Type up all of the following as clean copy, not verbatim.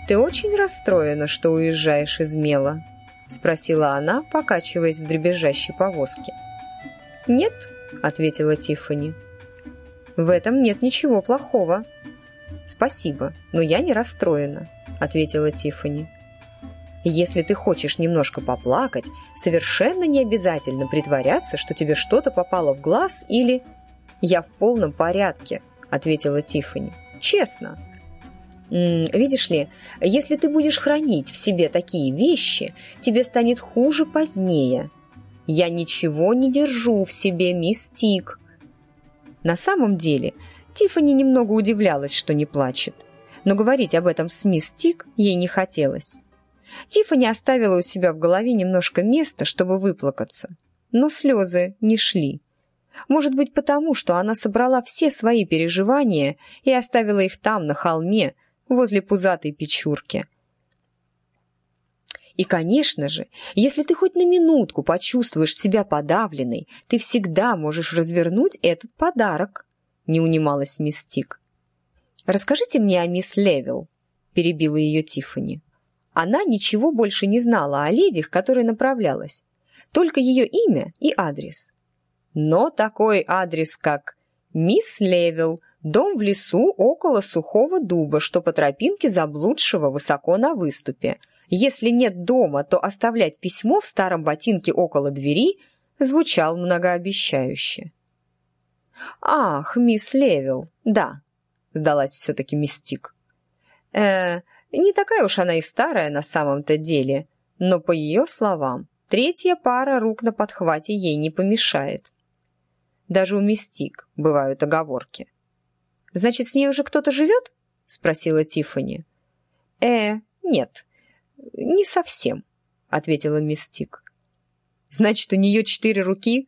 «Ты очень расстроена, что уезжаешь из Мела?» — спросила она, покачиваясь в дребезжащей повозке. «Нет», — ответила Тиффани. «В этом нет ничего плохого». «Спасибо, но я не расстроена», — ответила Тиффани. «Если ты хочешь немножко поплакать, совершенно не обязательно притворяться, что тебе что-то попало в глаз или...» «Я в полном порядке», — ответила Тиффани. «Честно». «Видишь ли, если ты будешь хранить в себе такие вещи, тебе станет хуже позднее. Я ничего не держу в себе, мисс Тик». На самом деле, Тиффани немного удивлялась, что не плачет, но говорить об этом с мисс Тик ей не хотелось. Тиффани оставила у себя в голове немножко места, чтобы выплакаться, но слезы не шли. Может быть, потому, что она собрала все свои переживания и оставила их там, на холме, возле пузатой печурки. И, конечно же, если ты хоть на минутку почувствуешь себя подавленной, ты всегда можешь развернуть этот подарок, — не унималась мисс Тик. «Расскажите мне о мисс Левилл», — перебила ее Тиффани. Она ничего больше не знала о леди, к которой направлялась, только ее имя и адрес. Но такой адрес, как «Мисс Левилл, дом в лесу около сухого дуба, что по тропинке заблудшего высоко на выступе. Если нет дома, то оставлять письмо в старом ботинке около двери», звучал многообещающе. «Ах, мисс Левилл, да», — сдалась все-таки мисс Тик. Не такая уж она и старая на самом-то деле, но, по ее словам, третья пара рук на подхвате ей не помешает. Даже у мисс Тик бывают оговорки. «Значит, с ней уже кто-то живет?» — спросила Тиффани. Нет, не совсем», — ответила мисс Тик. «Значит, у нее 4 руки?»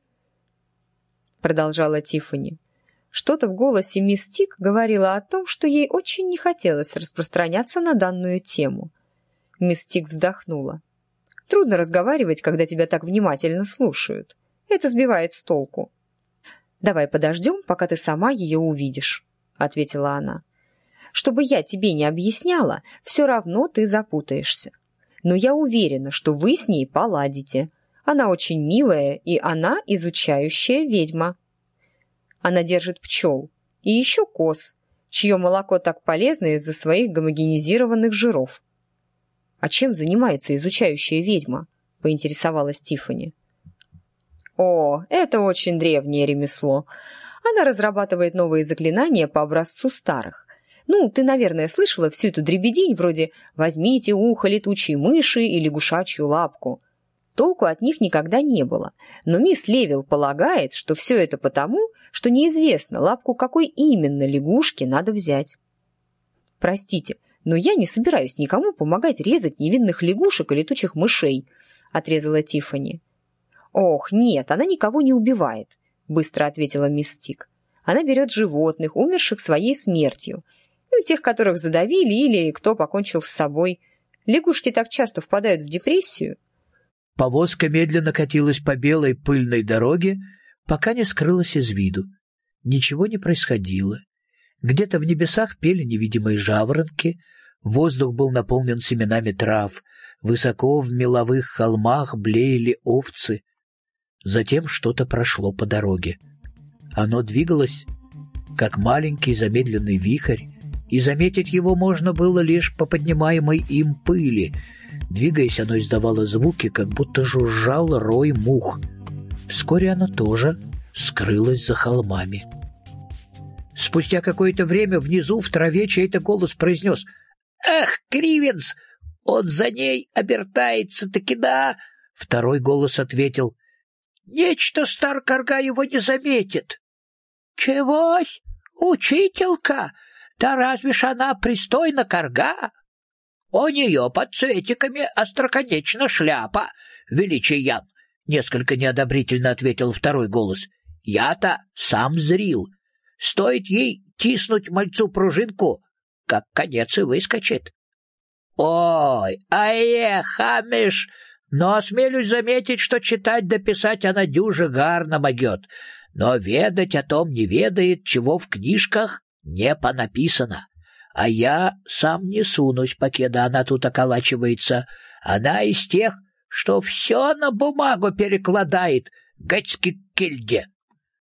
— продолжала Тиффани. Что-то в голосе мисс Тик говорило о том, что ей очень не хотелось распространяться на данную тему. Мисс Тик вздохнула. «Трудно разговаривать, когда тебя так внимательно слушают. Это сбивает с толку». «Давай подождем, пока ты сама ее увидишь», — ответила она. «Чтобы я тебе не объясняла, все равно ты запутаешься. Но я уверена, что вы с ней поладите. Она очень милая, и она изучающая ведьма. Она держит пчел и еще коз, чье молоко так полезно из-за своих гомогенизированных жиров». «А чем занимается изучающая ведьма?» — поинтересовалась Тиффани. «О, это очень древнее ремесло. Она разрабатывает новые заклинания по образцу старых. Ну, ты, наверное, слышала всю эту дребедень вроде «возьмите ухо летучей мыши» и «лягушачью лапку». Толку от них никогда не было, но мисс Левилл полагает, что все это потому, что неизвестно, лапку какой именно лягушки надо взять. «Простите, но я не собираюсь никому помогать резать невинных лягушек и летучих мышей», — отрезала Тиффани. «Ох, нет, она никого не убивает», — быстро ответила мисс Тик. «Она берет животных, умерших своей смертью, тех, которых задавили или кто покончил с собой. Лягушки так часто впадают в депрессию». Повозка медленно катилась по белой пыльной дороге, пока не скрылась из виду. Ничего не происходило. Где-то в небесах пели невидимые жаворонки, воздух был наполнен семенами трав, высоко в меловых холмах блеяли овцы. Затем что-то прошло по дороге. Оно двигалось, как маленький замедленный вихрь, и заметить его можно было лишь по поднимаемой им пыли. Двигаясь, оно издавало звуки, как будто жужжал рой мух. Вскоре оно тоже скрылось за холмами. Спустя какое-то время внизу в траве чей-то голос произнес: «Эх, Кривенс, он за ней обертается-таки, да?» Второй голос ответил: «Нечто стар карга его не заметит». «Чегось, учителька? Да разве ж она пристойна карга? У нее под цветиками остроконечна шляпа, величий Ян», — несколько неодобрительно ответил второй голос. «Я-то сам зрил. Стоит ей тиснуть мальцу пружинку, как конец и выскочит». «Ой, хамиш, но осмелюсь заметить, что читать да писать она дюже гарно могет, но ведать о том не ведает, чего в книжках не понаписано. а я сам не сунусь, покеда она тут околачивается. Она из тех, что все на бумагу перекладает, гацки кельде.